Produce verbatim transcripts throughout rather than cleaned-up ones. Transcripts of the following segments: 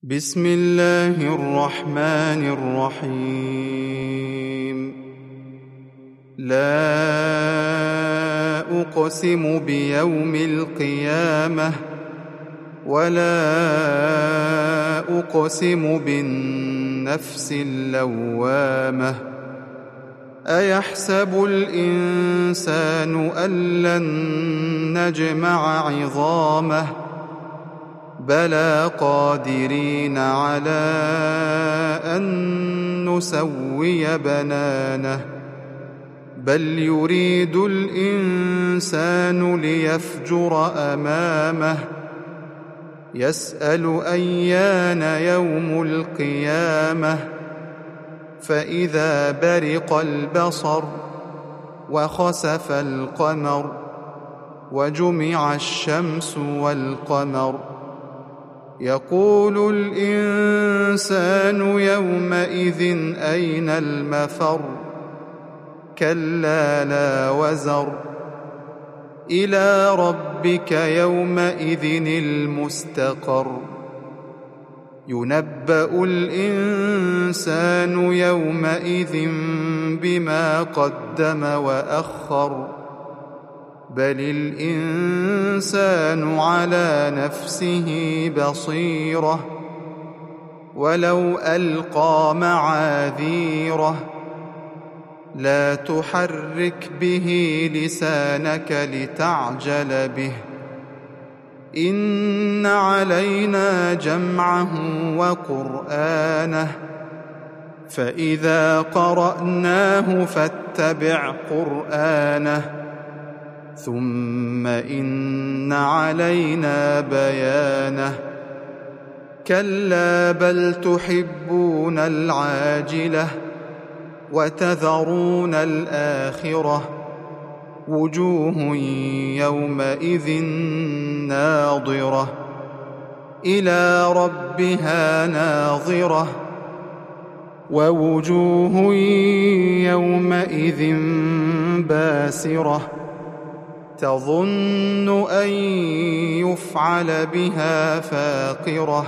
بسم الله الرحمن الرحيم. لا أقسم بيوم القيامة ولا أقسم بالنفس اللوامة. أيحسب الإنسان أن لن نجمع عظامه بلى قادرين على أن نسوي بنانه بل يريد الإنسان ليفجر أمامه يسأل أيان يوم القيامة فإذا برق البصر وخسف القمر وجمع الشمس والقمر يقول الإنسان يومئذ أين المفر كلا لا وزر إلى ربك يومئذ المستقر ينبأ الإنسان يومئذ بما قدم وأخر بل الإنسان على نفسه بصيرة ولو ألقى معاذيره لا تحرك به لسانك لتعجل به إن علينا جمعه وقرآنه فإذا قرأناه فاتبع قرآنه ثم إن علينا بيانه كلا بل تحبون العاجلة وتذرون الآخرة وجوه يومئذ ناظرة إلى ربها ناظرة ووجوه يومئذ باسرة تظن أن يفعل بها فاقرة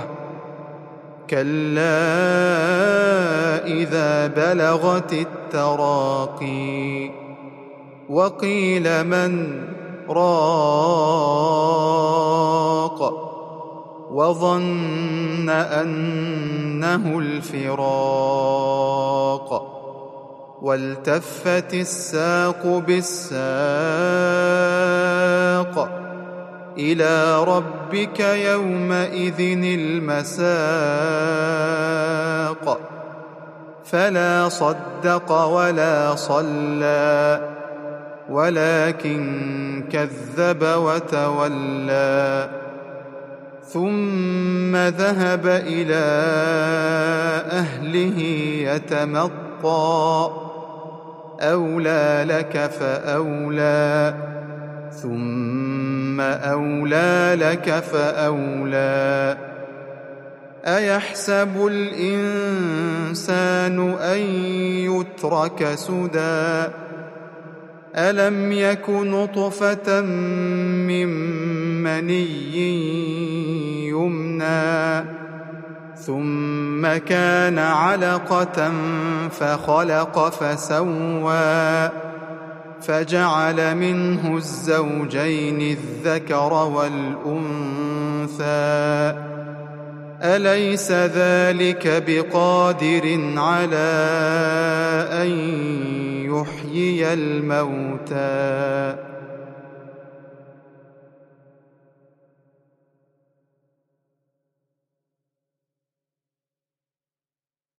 كلا إذا بلغت التراقي وقيل من راق وظن أنه الفراق والتفت الساق بالساق إلى ربك يومئذ المساق فلا صدق ولا صلى ولكن كذب وتولى ثم ذهب إلى أهله يتمطى أولى لك فأولى ثم أولى لك فأولى أيحسب الإنسان أن يترك سدى ألم يك نطفة من مني يمنى ثم كان علقة فخلق فسوى فجعل منه الزوجين الذكر والأنثى أليس ذلك بقادر على أن يحيي الموتى